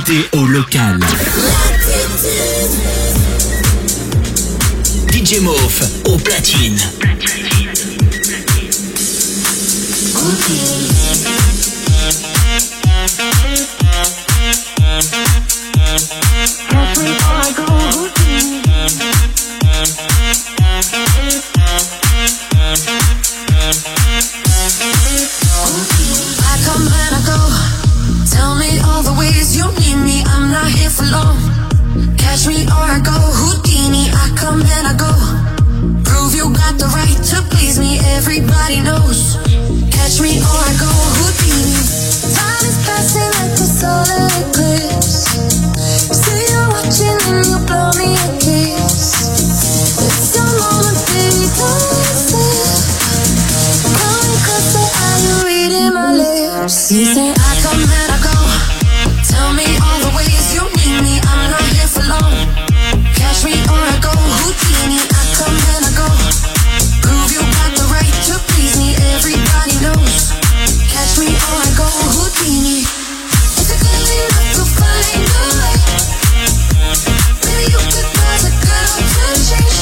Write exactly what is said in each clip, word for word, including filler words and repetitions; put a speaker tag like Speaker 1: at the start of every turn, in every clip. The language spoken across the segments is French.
Speaker 1: L'actualité au local. D J Mauve au platine.
Speaker 2: Catch me or I go Houdini, I come and I go. Prove you got the right to please me, everybody knows. Catch me or I go Houdini. Time is passing like the solar eclipse. See you watching and you blow me a kiss. It's your moment, baby, don't miss it. Coming closer, are you reading my lips? You say I come and I go. Tell me all the ways you need me, I'm not here for long. Catch me or I go Houdini, I come and I go. Prove you got the right to please me, everybody knows. Catch me or I go Houdini. Is it good enough to find a way? Maybe you could cause a girl to change.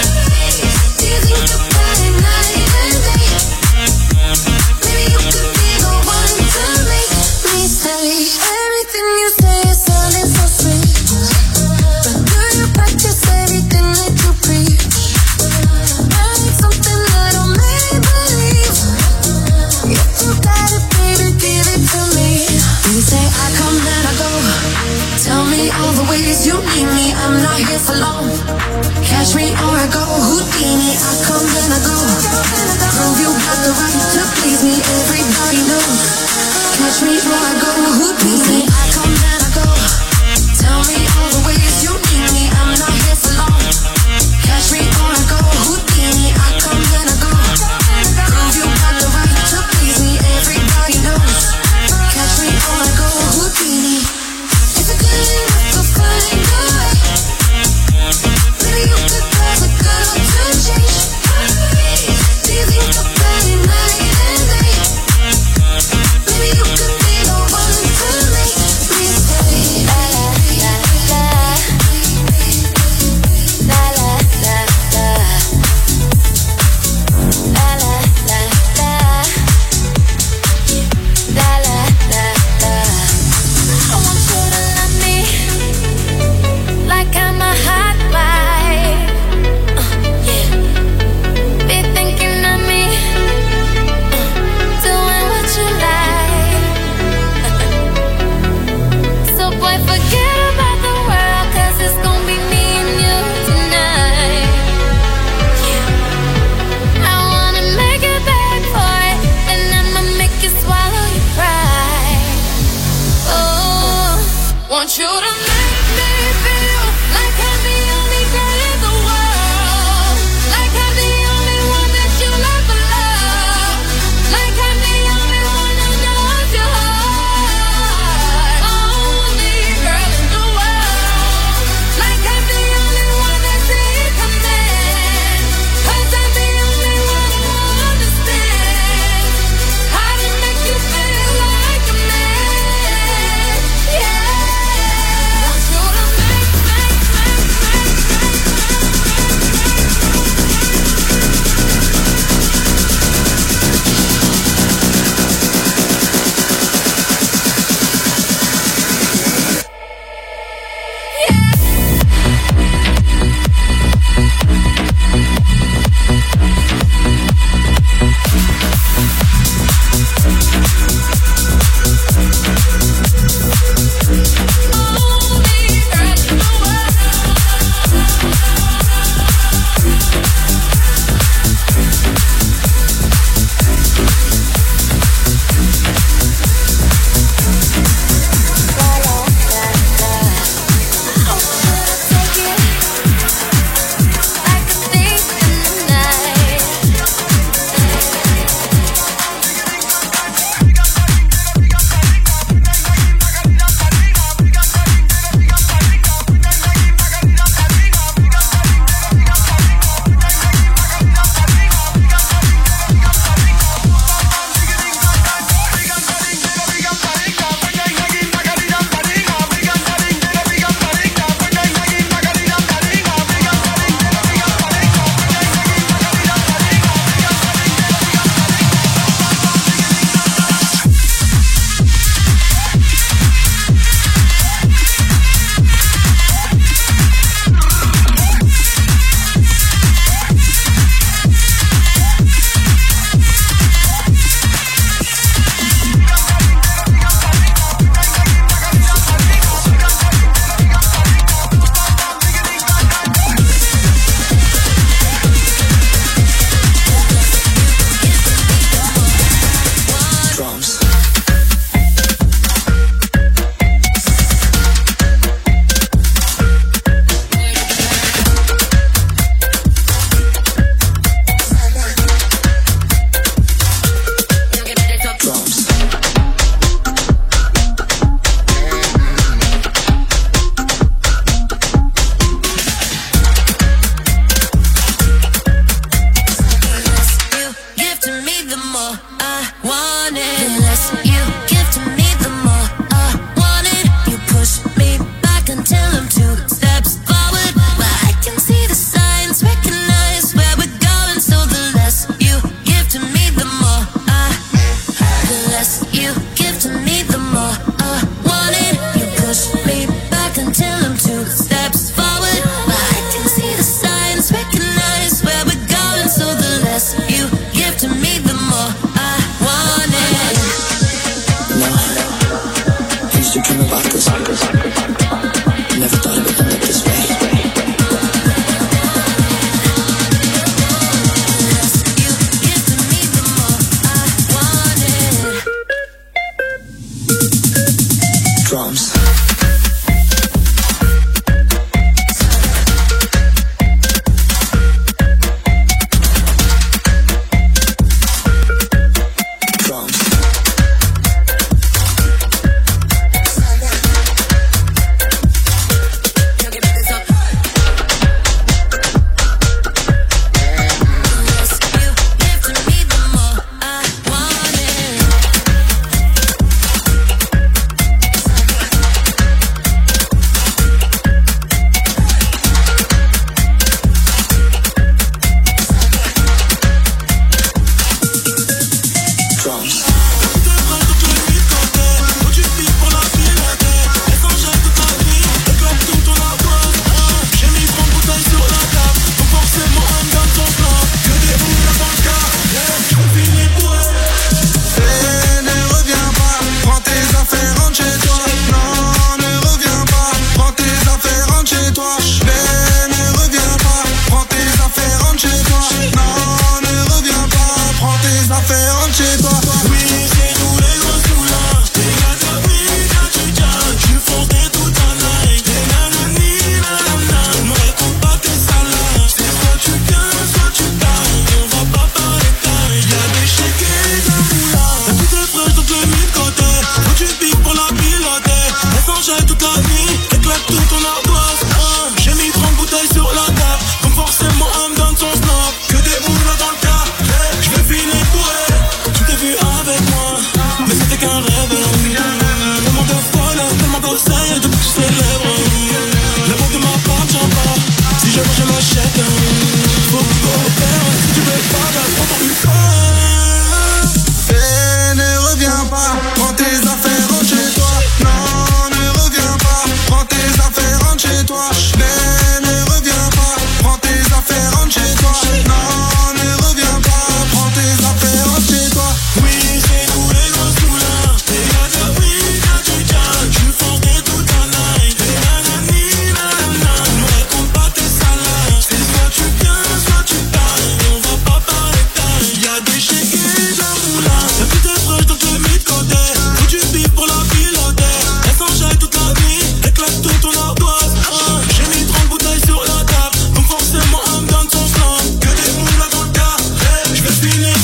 Speaker 2: Do you think about it night and day? Maybe you could be the one to make me stay. Everything you say is sounding so sweet, but do you practice everything that you preach? I need something that'll make me believe. If you got it, baby, give it to me. You say I come and I go. Tell me all the ways you need me, I'm not here for long. Catch me or I go Houdini, I come and I go. Prove you got the right to please me, everybody knows. Catch me or I go Houdini, I come and I go. Tell me all the ways you need me, I'm not here for long. Catch me or I go Houdini, I come and I go. Prove you got the right to please me, everybody knows. Catch me or I go Houdini. Is it good enough to find a way? Maybe you could cause a girl to change. Do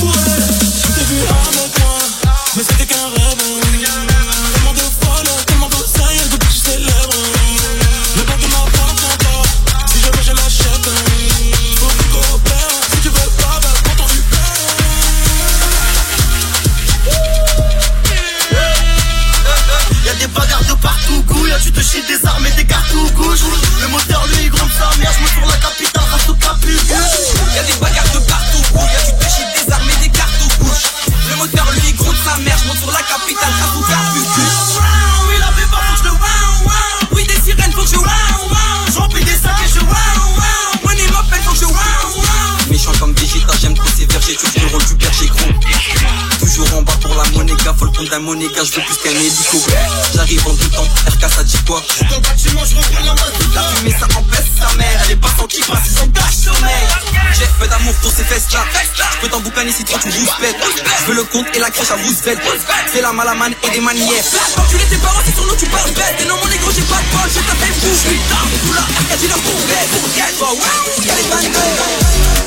Speaker 3: d'un monéga, je veux plus qu'un hélico. J'arrive en deux temps, R K ça dit quoi? Dans le bâtiment, je reprends la main. La fumée ça empêche sa mère, elle est pas sans qui passe, ils sont tâche sommeil. J'ai fait d'amour pour ces fesses là. Je peux t'emboucaner si toi tu rouspètes. Je veux le compte et la crèche à Roosevelt. Fais la malamane et des manières. Quand tu l'es tes parents, c'est sur nous tu parles bête. Et non mon négro, j'ai pas de bol, j'ai tapé fou. Putain, tout là, R K j'ai leur bourrette. Bourrette, bah ouais, y'a les manières.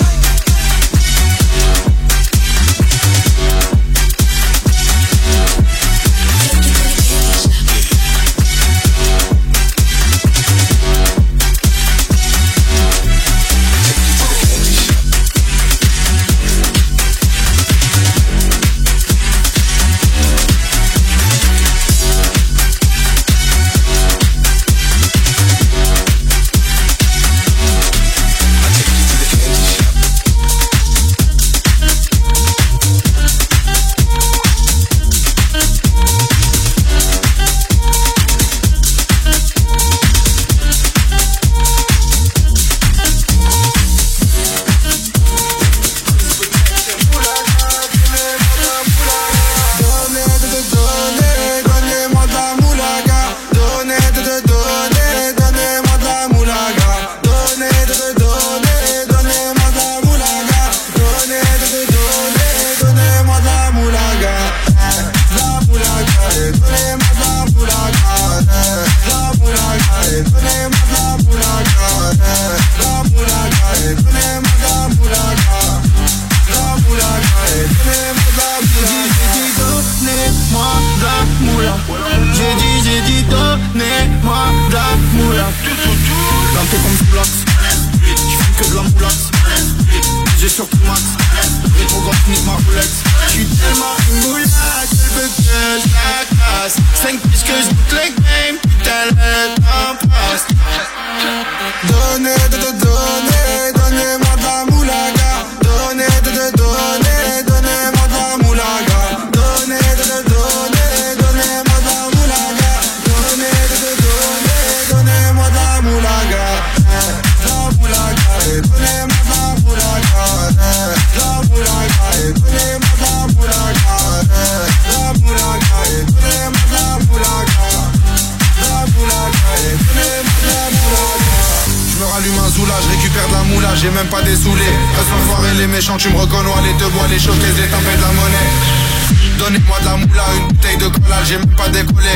Speaker 4: J'ai même pas des saoulés. Reste enfoiré les méchants, tu me reconnais. Les deux bois, les choqués, les tempêtes de la monnaie. Donnez-moi de la moula, une bouteille de cola, j'ai même pas décollé.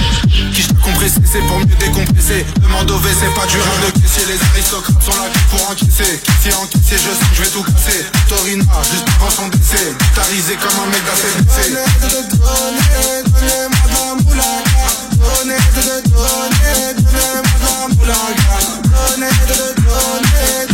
Speaker 4: Qui je compressé, c'est pour mieux décompresser. Demande au V, c'est pas dur de caissier. Les aristocrates sont là pour encaisser. Si encaisser, je sais que je vais tout casser. Torina, juste avant son décès. Tarisé comme un mec d'A C D C. Donnez, donnez-moi de la moula. Donnez, donnez, donnez, donnez-moi de la moula. Donnez, donnez, donnez.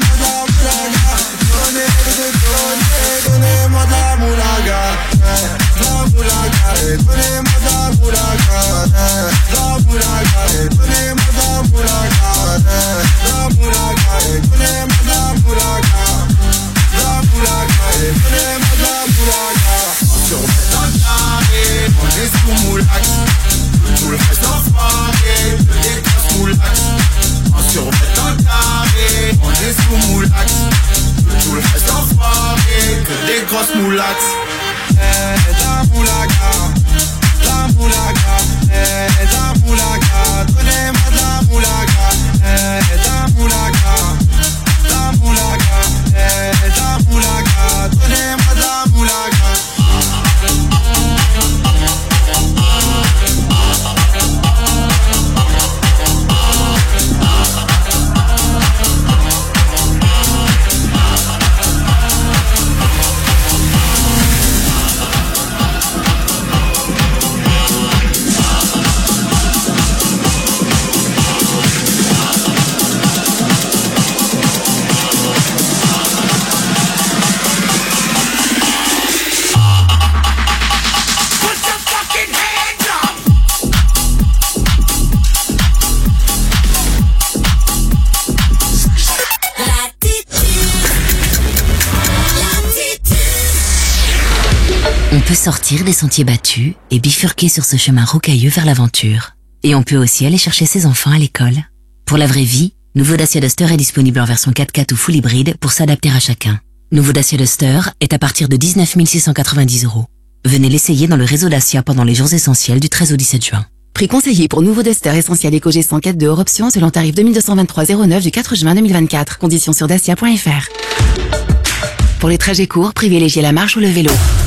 Speaker 4: Donnez-moi de la moulaga, de la moulaga, donnez-moi de la moulaga, de la moulaga, donnez-moi de la moulaga, de la moulaga, donnez-moi de la moulaga, de la moulaga, donnez-moi de la moulaga. On se refait un carré, on est sous moulax, tout le reste enfoiré, que des grosses moulax. On se refait un carré, on est sous moulax. Tout le reste enfoiré, que des grosses moulax. Eh, la moulaga, la moulaga, eh, la moulaga, donnez-moi de la moulaga, eh, la moulaga, la moulaga, eh, la moulaga, donnez-moi de la moulaga.
Speaker 5: On peut sortir des sentiers battus et bifurquer sur ce chemin rocailleux vers l'aventure. Et on peut aussi aller chercher ses enfants à l'école. Pour la vraie vie, nouveau Dacia Duster est disponible en version quatre-quatre ou full hybride pour s'adapter à chacun. Nouveau Dacia Duster est à partir de dix-neuf mille six cent quatre-vingt-dix euros. Venez l'essayer dans le réseau Dacia pendant les jours essentiels du treize au dix-sept juin.
Speaker 6: Prix conseillé pour nouveau Duster essentiel Eco G cent quatre de hors option selon tarif deux mille deux cent vingt-trois euros zéro neuf du quatre juin deux mille vingt-quatre. Conditions sur dacia point f r. Pour les trajets courts, privilégiez la marche ou le vélo.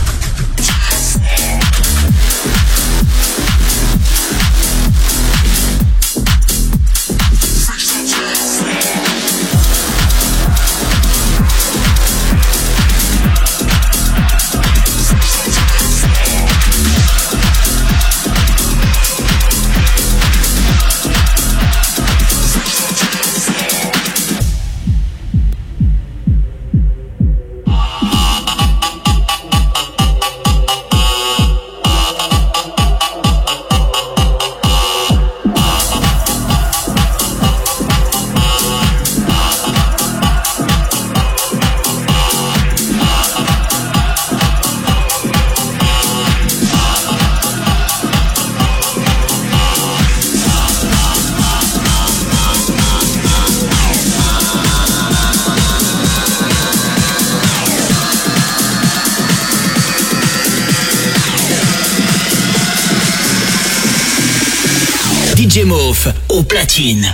Speaker 1: D J Mauve au platine.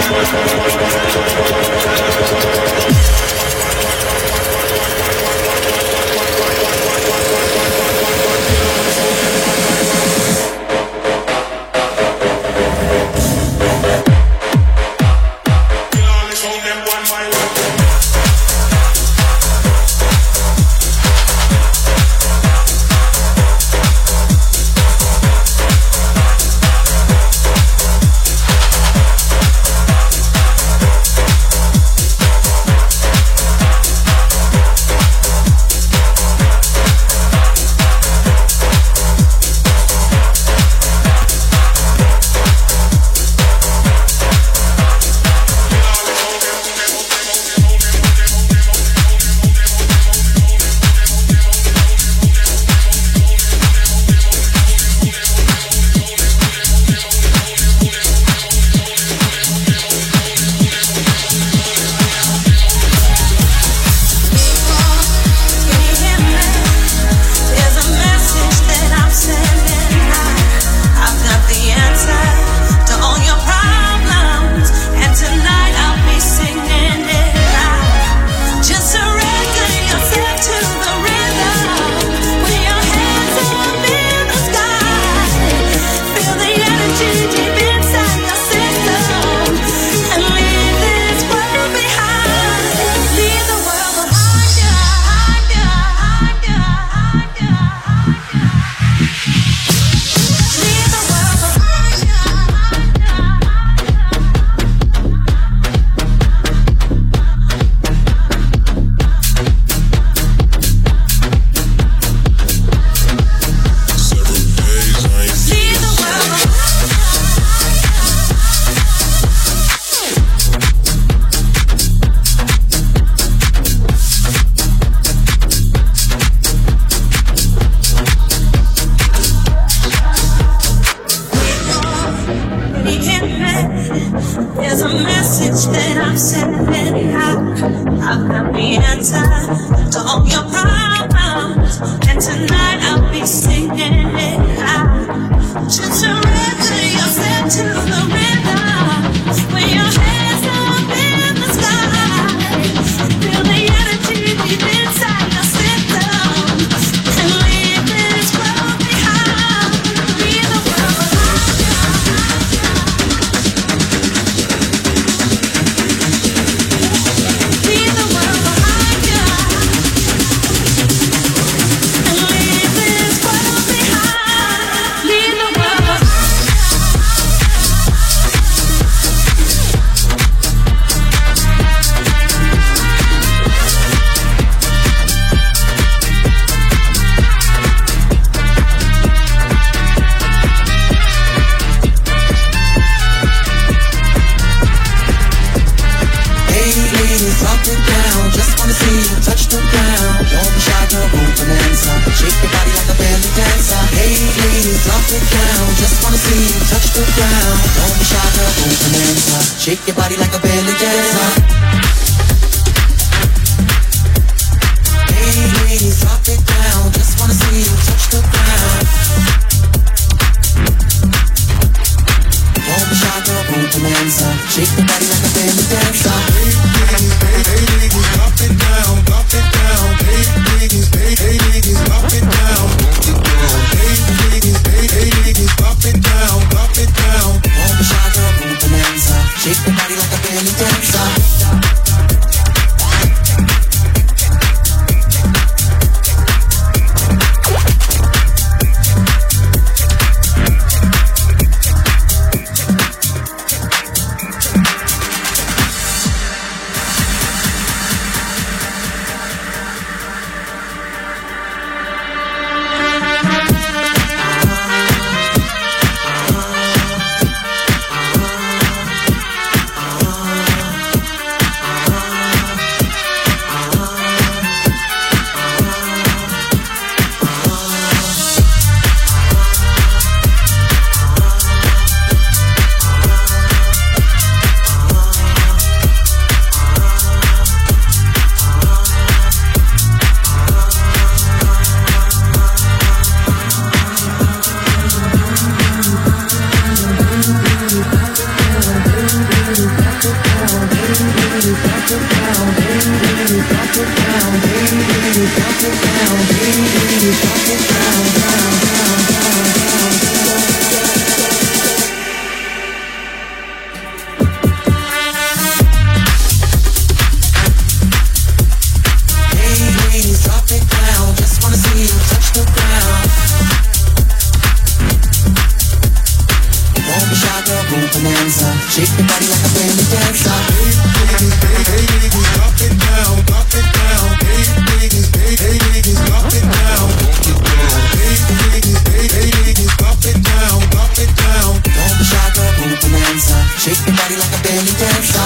Speaker 7: Shake your body like a belly dancer. Hey ladies, drop it down. Just wanna see you touch the ground. Don't be shy, girl, go bonanza. Shake your body like a belly dancer. Hey ladies, hey, hey ladies, drop it down, drop it down. Hey ladies, hey, hey ladies, drop it down, drop it down. Hey ladies, hey, hey ladies, drop it down, drop it down. Don't be shy, girl, go bonanza. Shake your body like a belly dancer. Shake the body like a belly dancer.
Speaker 4: Hey ladies, hey, hey ladies, drop it down, drop it down. Hey ladies, hey, hey ladies, drop it down, drop it down. Hey ladies, hey, hey ladies, drop it down, drop it down.
Speaker 7: Don't be shy, girl, move bonanza. Shake the body like a belly dancer.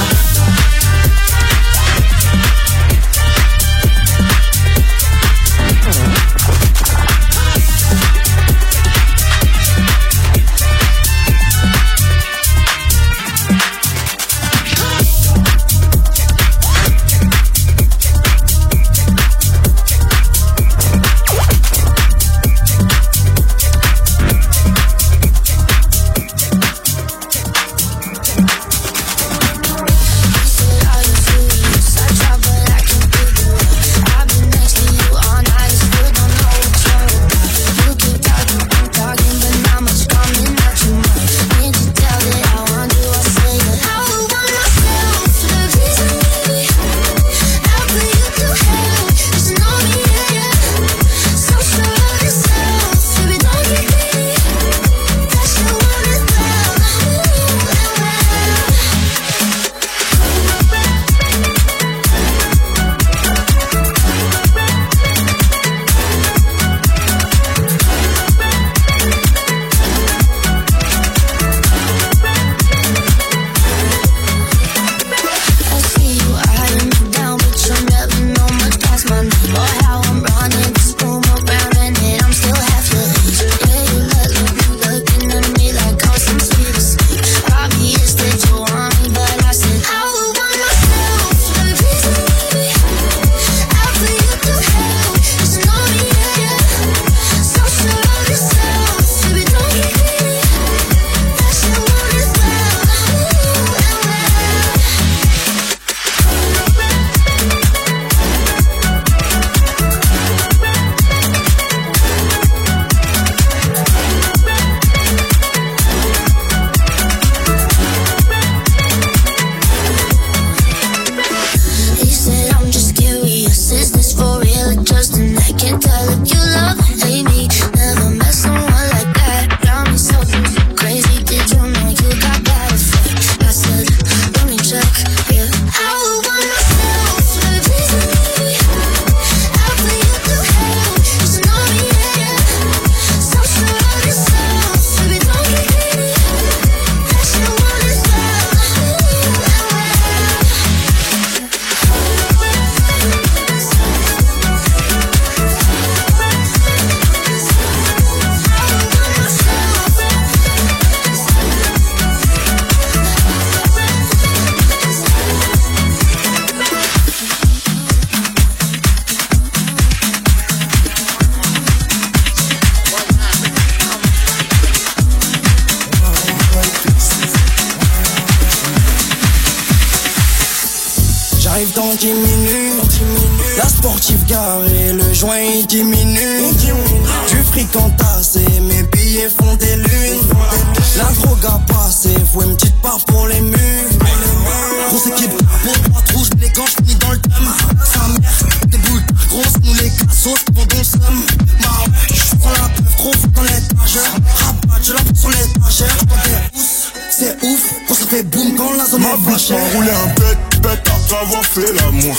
Speaker 4: Enroulé un bête, bête après avoir fait l'amour.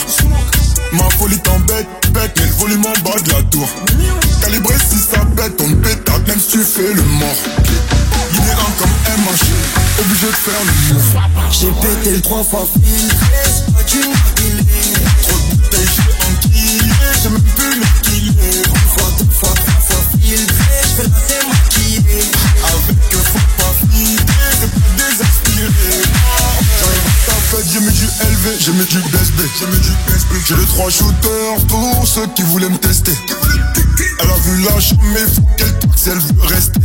Speaker 4: Ma folie t'embête, bête, mais le volume en bas de la tour. Calibré si ça pète, on pétard, même si tu fais le mort. Libérant comme M H, obligé de faire le move.
Speaker 7: J'ai pété le trois fois filtré, c'est pas du mobilé.
Speaker 4: Trop de bouteilles, j'ai enquillé, j'ai même plus l'équilibre.
Speaker 7: Une fois, deux fois, trois fois filtré, j'fais la démaquiller.
Speaker 4: Avec que faut pas filtrer, c'est plus désinspiré. J'arrive à ta fête, j'ai mis du L V, j'ai mis du B S B, j'ai mis du B S B. J'ai les trois shooters pour ceux qui voulaient me tester. Elle a vu la chambre, mais faut qu'elle parte si elle veut rester.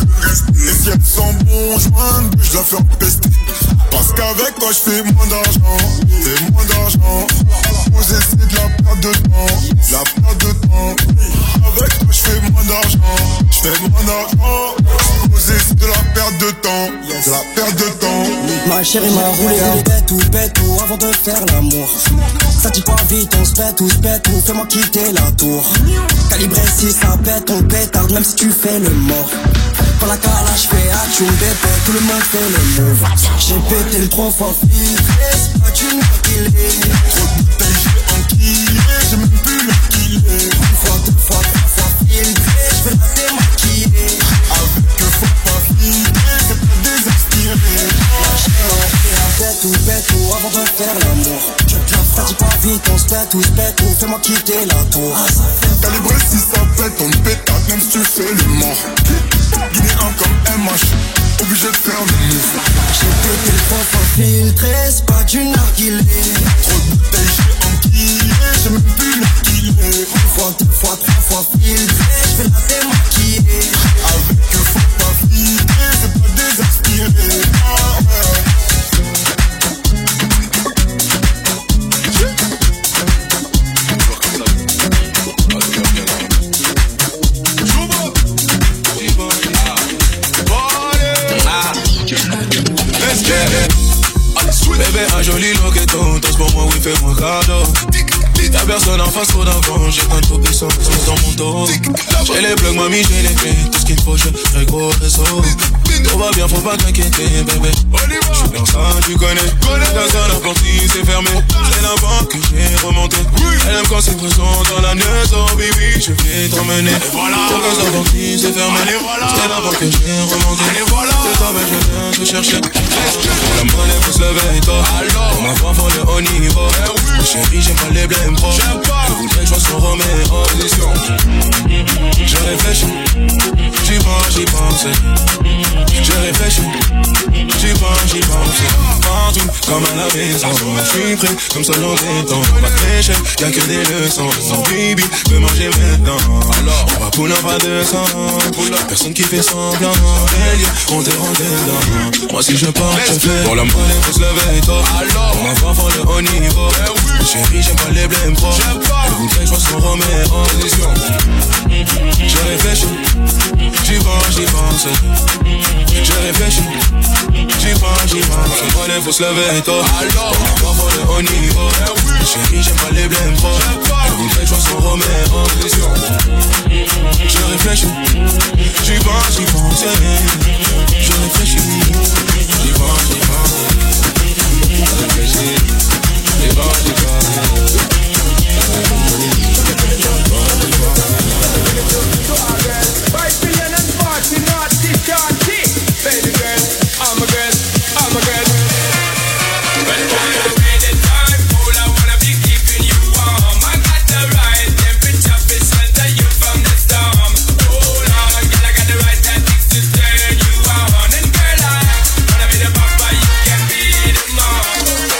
Speaker 4: Et si elle sent bon joint, je la fais empester. Parce qu'avec toi je fais moins d'argent, c'est moins d'argent. Poser c'est de la perte de temps, la perte de temps. Avec toi je fais moins d'argent, je fais moins d'argent. Poser c'est de la perte de temps, de la perte de temps.
Speaker 7: Ma chérie m'a roulé un bête ou bête ou avant de faire l'amour. Ça dit pas vite, on se pète ou se pète ou fais-moi quitter la tour. Calibré si ça pète, on pétarde même si tu fais le mort. Quand la calage fait action bébé, tout le monde fait le move. J'ai pété le trois fois filtré, c'est pas du narguilé. Trop de bouteilles, j'ai enquillé, j'ai même plus le kilé. Une fois, deux fois, trois fois filtré, j'vais la démaquiller. Avec que faut pas filtrer, c'est pas désinspiré. Bête ou bête ou avant de faire l'amour. Je te la dis pas vite, on se pète ou se pète ou fais-moi quitter la tour.
Speaker 4: Calibré si ça pète, on pétate même si tu fais le mort. Guinéen comme M H, obligé de faire le move.
Speaker 7: J'ai pété le trois fois filtré, c'est pas du narguilé.
Speaker 4: Trop de bouteilles, j'ai enquillé, j'ai même plus le kilé.
Speaker 7: Une fois, deux fois, trois fois filtré, j'vais la démaquiller.
Speaker 4: Avec que faut pas filtrer, c'est pas désinspiré. Ah ouais.
Speaker 8: Bébé, un joli loqueton, danse pour moi, oui, fais-moi cadeau. Y'a personne en face, trop d'avant, j'ai un trop puissant, c'est dans mon dos. J'ai les plugs, mamie, j'ai les clés, tout ce qu'il faut, j'ai un gros réseau. Tout va bien, faut pas t'inquiéter, bébé. J'suis dans ça, tu connais. Dans un n'importe qui, c'est fermé. C'est la banque que j'ai remonté. Elle aime quand c'est présent dans la maison, baby, je vais t'emmener. Dans un n'importe qui, c'est fermé. C'est la banque que j'ai remonté. C'est toi, mais je viens te chercher. La monnaie faut se lever, toi. Pour ma voix, faut le haut niveau. Chérie, j'aime pas les blèmes pro. Je voudrais que je sois son Roméo en position. Je réfléchis, j'y pense, j'y pense. Je réfléchis, j'y pense, j'y pense. Partout, comme à la maison. Je suis prêt, comme ça dans des temps. On va pêcher, y'a que des leçons. Son baby veut manger maintenant. Alors, on va pull up à deux cents. Personne qui fait semblant. On te rend dedans. Moi si je pars, je fais. Pour la monnaie, faut se lever tôt. Pour ma voix, faut le haut niveau. Chérie, j'aime pas les blèmes pro. Je voudrais que je sois son Roméo en position. Je réfléchis, j'y pense, j'y pense. Je réfléchis, j'y pense, j'y pense. La monnaie, faut se lever tôt. Pour ma voix, faut le haut niveau. Chérie, j'aime pas les blèmes pro. Je voudrais que je sois son Roméo en position. Je réfléchis, j'y pense, j'y pense. Je réfléchis, j'y pense, j'y pense. Je réfléchis, j'y pense, j'y pense.
Speaker 9: Five billion and forty, not discounty. Baby girl, I'm a girl, I'm a girl. Well, I'm away the time, cool, I wanna be keeping you warm. I got the right temperature to shelter you from the storm. Hold on, girl, I got the right tactics to turn you on. And girl, I wanna be the papa, you can be the mom.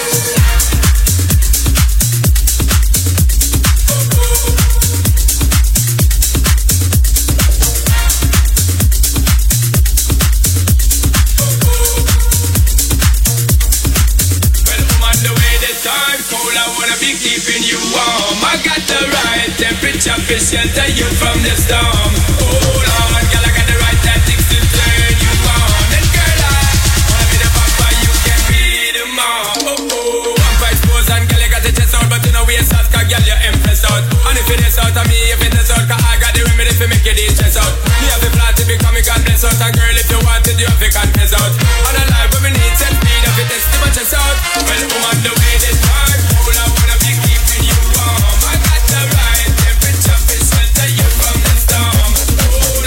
Speaker 9: Keeping you warm, I got the right temperature to shelter you from the storm. Hold on, girl, I got the right tactics to turn you on. And girl, I wanna be the papa, you can be the mom. Oh oh, I'm quite exposed and girl, you got the chest out, but you know we out, cause girl, you empress out. And if it is out of me, if it is out, cause I got the remedy to make it stress out. Me have the plan to become a confess out, and girl, if you want it, you have to confess out. On a life where we need set speed, if it is to my chest out. Well, I'm on the way this time, hold I wanna be keeping you warm. I got the right temperature to shelter you from the storm. Hold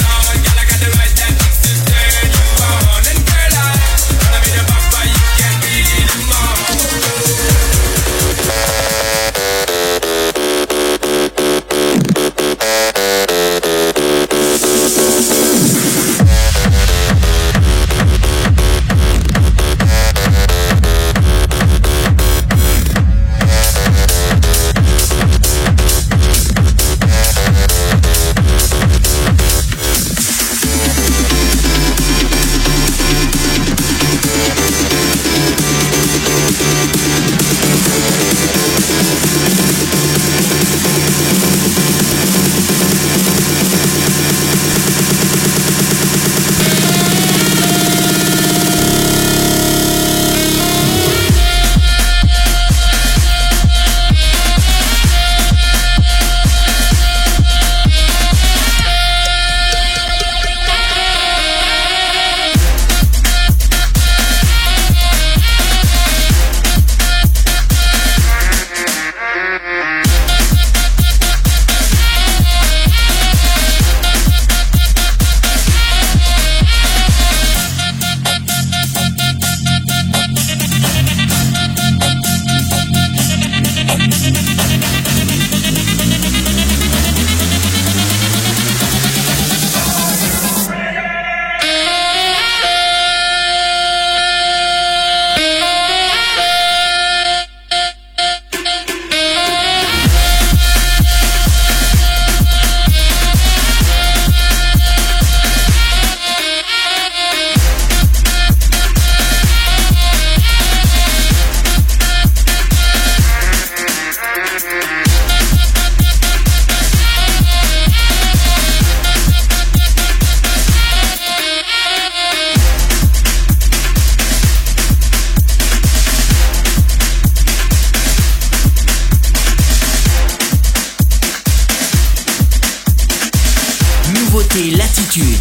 Speaker 1: Latitude.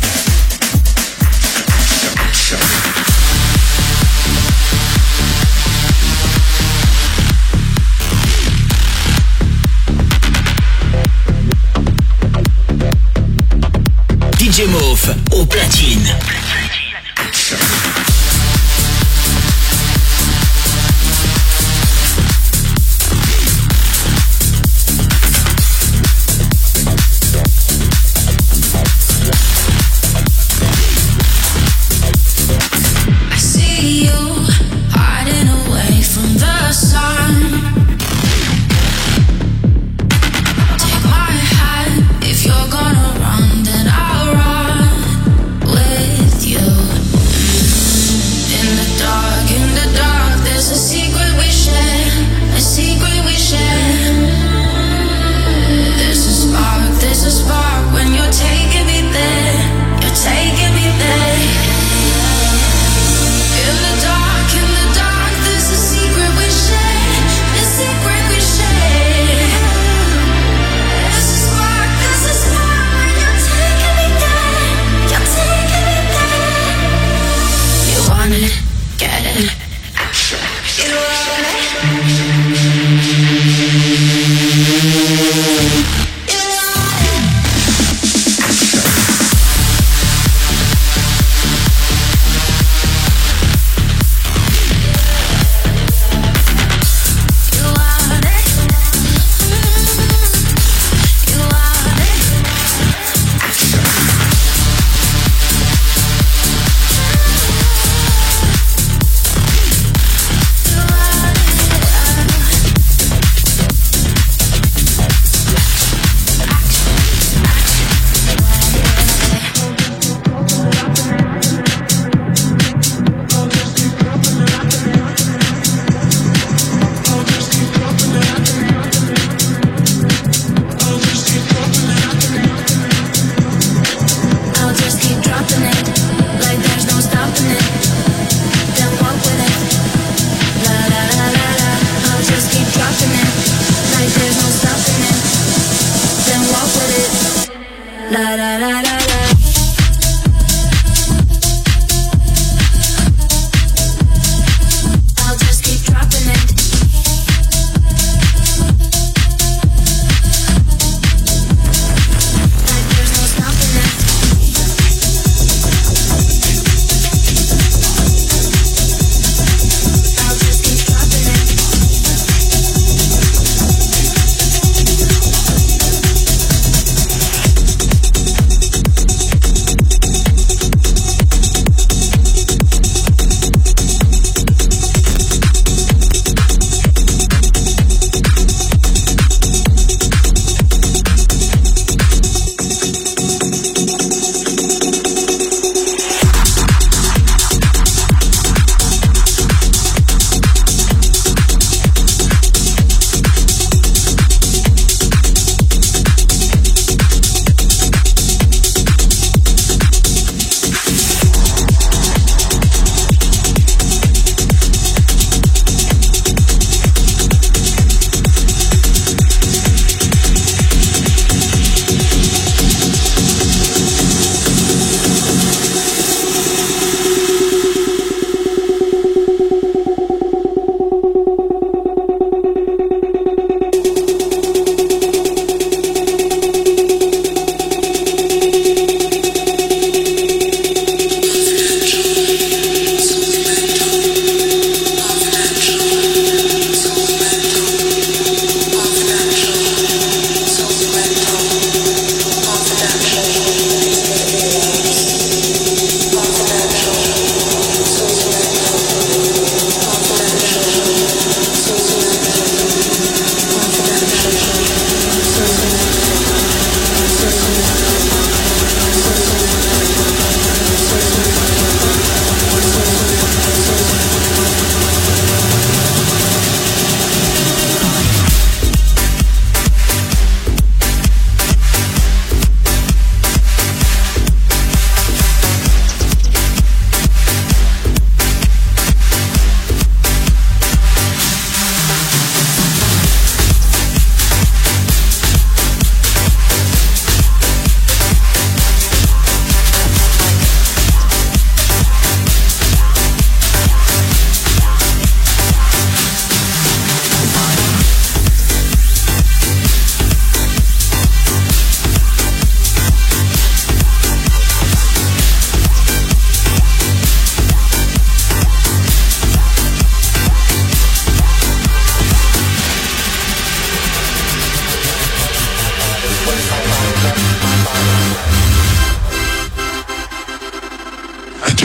Speaker 1: D J Mauve au platine.
Speaker 2: If you're gonna run, then I'll run with you.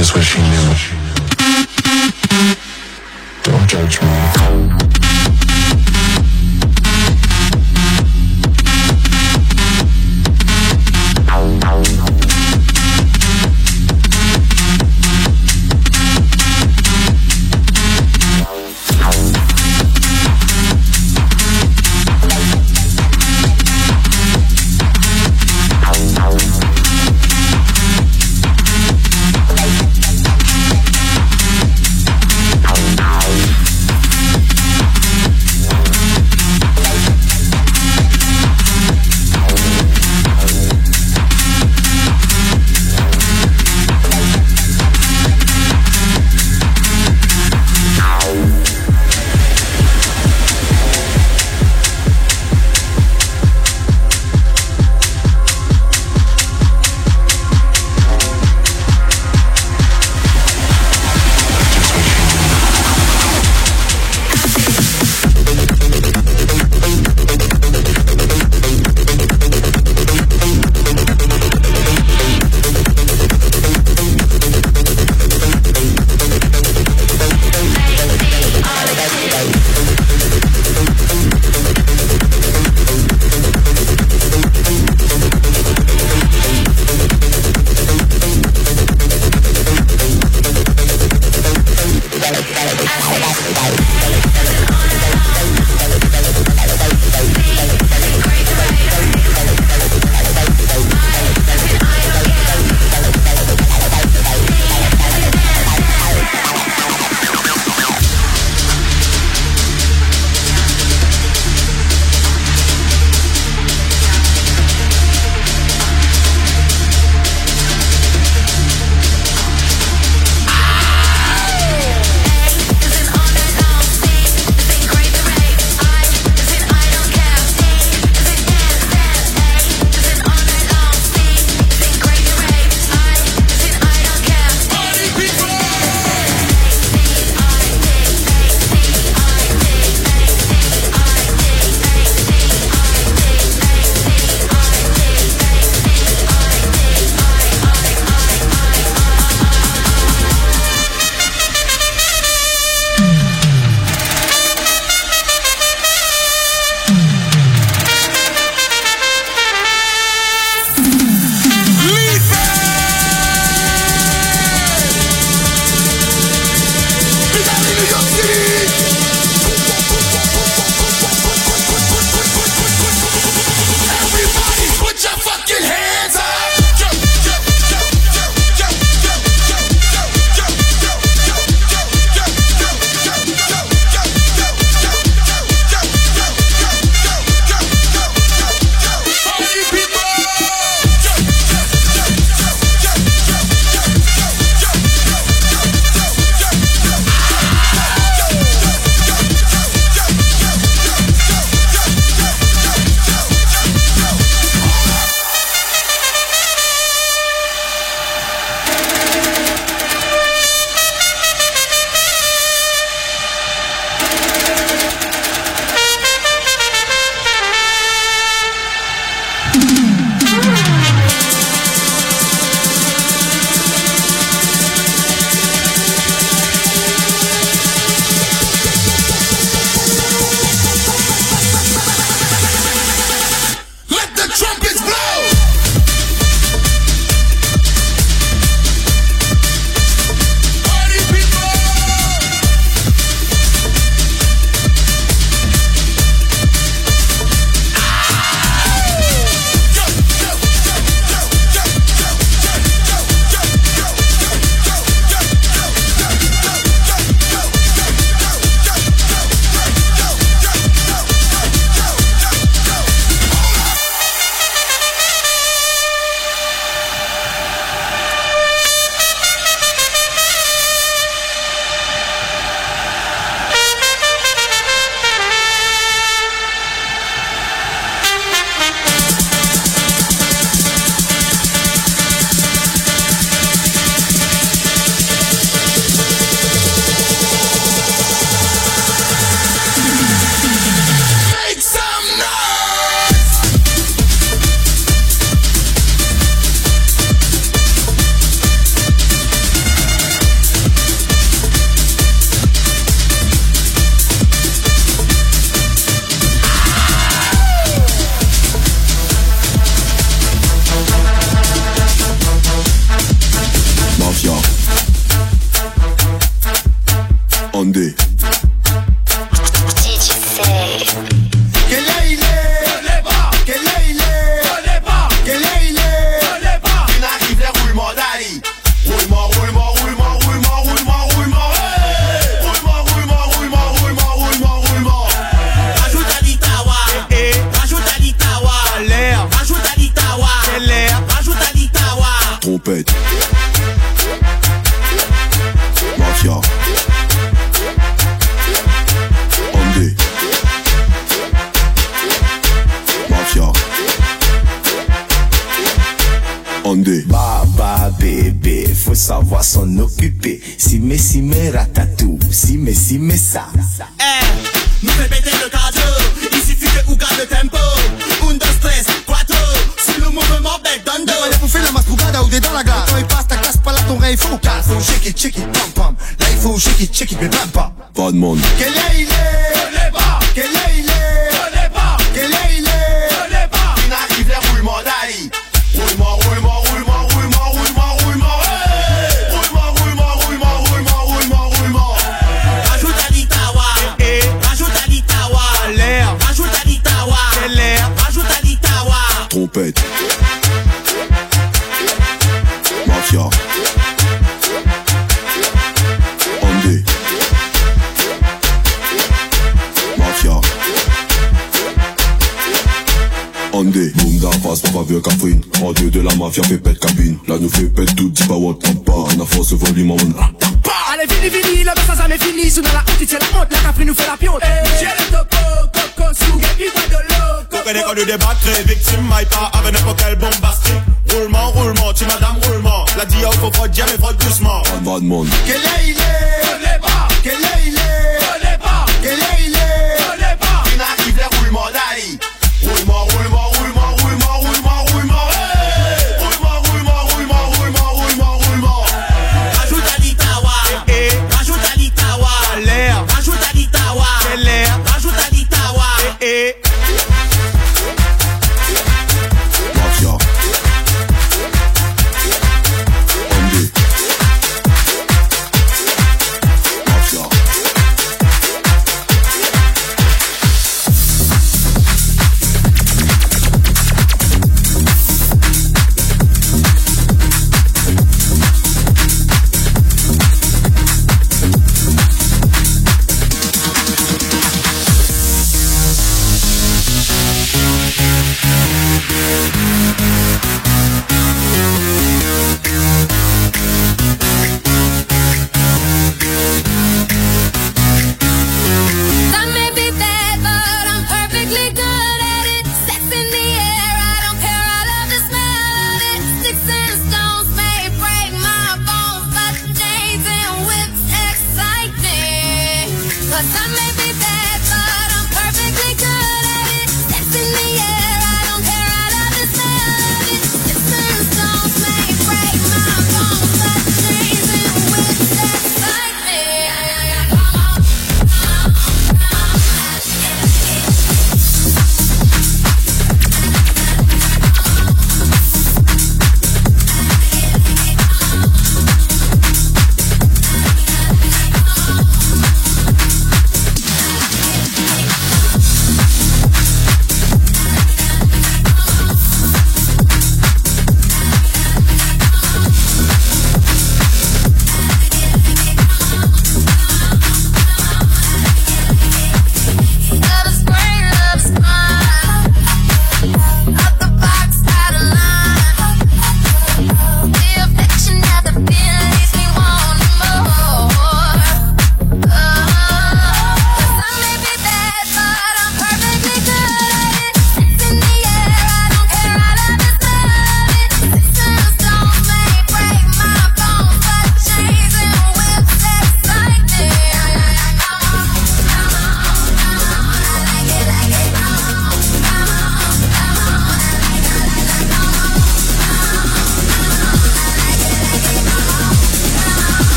Speaker 4: just what she knew. Don't judge me.
Speaker 10: Mafia. Ondé. Mafia. Ondé.
Speaker 11: Baba bébé, faut savoir s'en occuper. Si mais si mais ratatou, si mais si mais ça.
Speaker 12: Eh, nous fait péter le cardio. Il suffit que ou garde le tempo. Un, deux, stress, quattro. Si le mouvement bec donne deux.
Speaker 13: Allez bouffer la mascougada ou des dans la glace. Quand il passe, ta casse pas là ton rêve, il faut calme. Faut shake it, shake it, pam pam. Là il faut shake it, shake it, mais pam pam.
Speaker 10: Pas de monde.
Speaker 13: Quel est il est? Je l'ai pas. Quel est il est? Je l'ai pas. Quel est il est? Je l'ai pas.
Speaker 12: Il arrive les roulements d'aïe. Roulement, roulement, roulement, roulement, roulement, roulement. Roulement, roulement, roulement, roulement, roulement, roulement. Rajoute à l'Itawa. Rajoute à l'Itawa. L'air. Rajoute à l'Itawa. C'est l'air. Rajoute à l'Itawa.
Speaker 10: Trompette. Mafia. Ondé. Mafia. Ondé. Boum da face, papa vieux cafouine. En deux de la mafia fait pète cabine. Là nous fait pète tout, dis pas what papa. On a force volume on.
Speaker 14: Allez vini vini, le ça jamais fini. Sous dans la honte, c'est la honte, la capri nous fait la pionte. J'ai le topo, coco, sous, et pas de l'eau.
Speaker 8: Coconnet quand nous débattre, victime, maille pas avec n'importe quel bombastique. Roulement, roulement, tu madame roulement. La dia au faut frotte, jamais frotte doucement.
Speaker 10: Pas de monde.
Speaker 13: Quel est il est? Je l'ai pas. Quel est il est? Je l'ai pas. Quel est il est? Je l'ai pas.
Speaker 12: Il arrive les roulements d'aïe. Roulement, roulement, roulement, roulement, roulement, roulement. Roulement, roulement, roulement, roulement, roulement, roulement. Rajoute à l'Itawa. Rajoute à l'Itawa. L'air. Rajoute à l'Itawa. C'est l'air. Rajoute à l'Itawa.
Speaker 10: Mafia. Ondé. Mafia.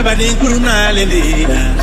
Speaker 15: Albany Kuruna Lelina.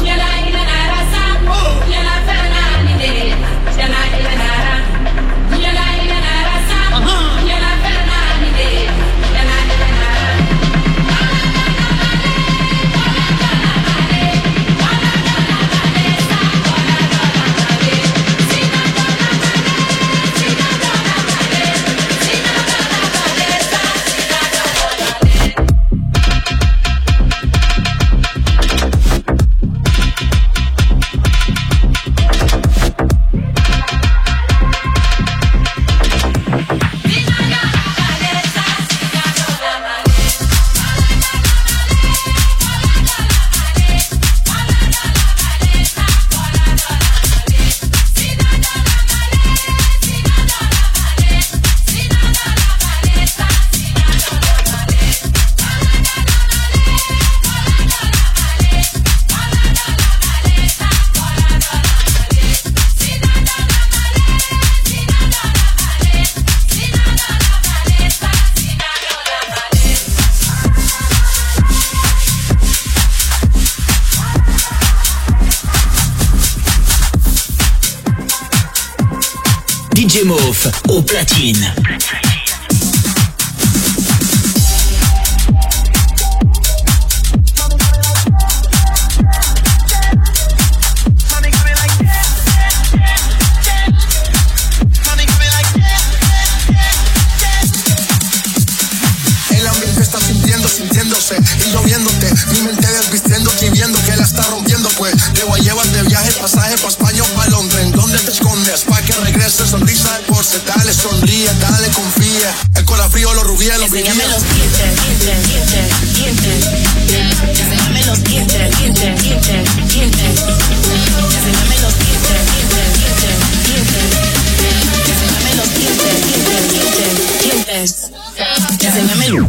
Speaker 1: D J Mauve au platine.
Speaker 13: El ambiente está sintiendo, sintiéndose y lloviéndote. Mi mente desvistiendo, escribiendo que la está rompiendo. Pues te voy a llevar de viaje, pasaje pa' España o pa' Londres. ¿En dónde te escondes? Pa' que regreses, sonrisa de porce. Dale, sonríe, dale, confía. El corazón frío, los rubíes, los brillos.
Speaker 16: Enséñame los dientes, dientes, dientes, dientes. Enséñame los dientes, dientes, dientes, dientes. Enséñame los dientes, dientes, dientes, dientes. Enséñame los dientes, dientes, dientes, dientes. Enséñamelo.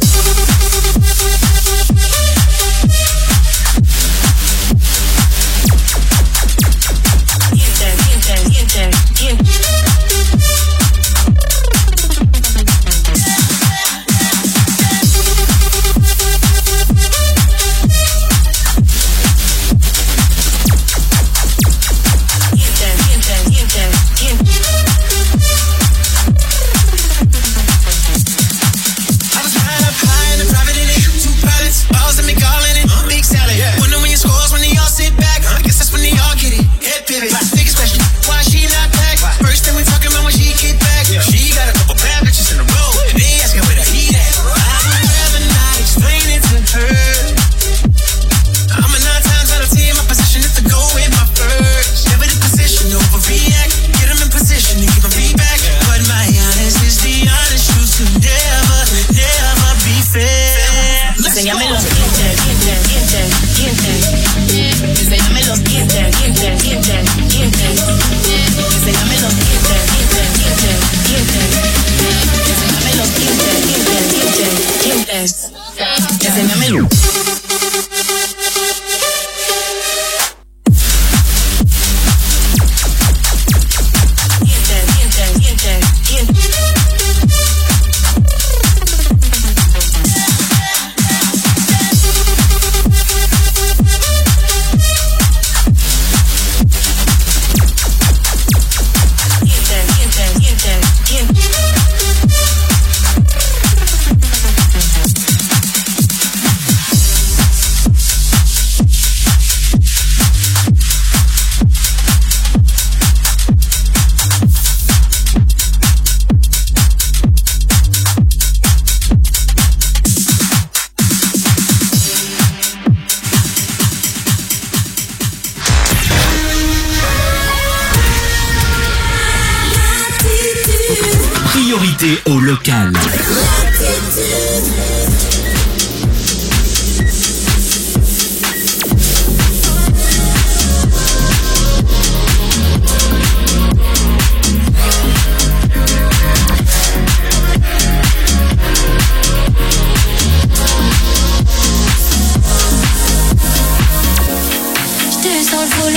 Speaker 16: Enséñame los dientes, dientes, dientes, dientes. Enséñame los dientes, dientes, dientes, dientes. Enséñame los dientes, dientes, dientes, dientes. Enséñame los dientes, dientes, dientes, dientes. Enséñamelo.
Speaker 1: Priorité au local.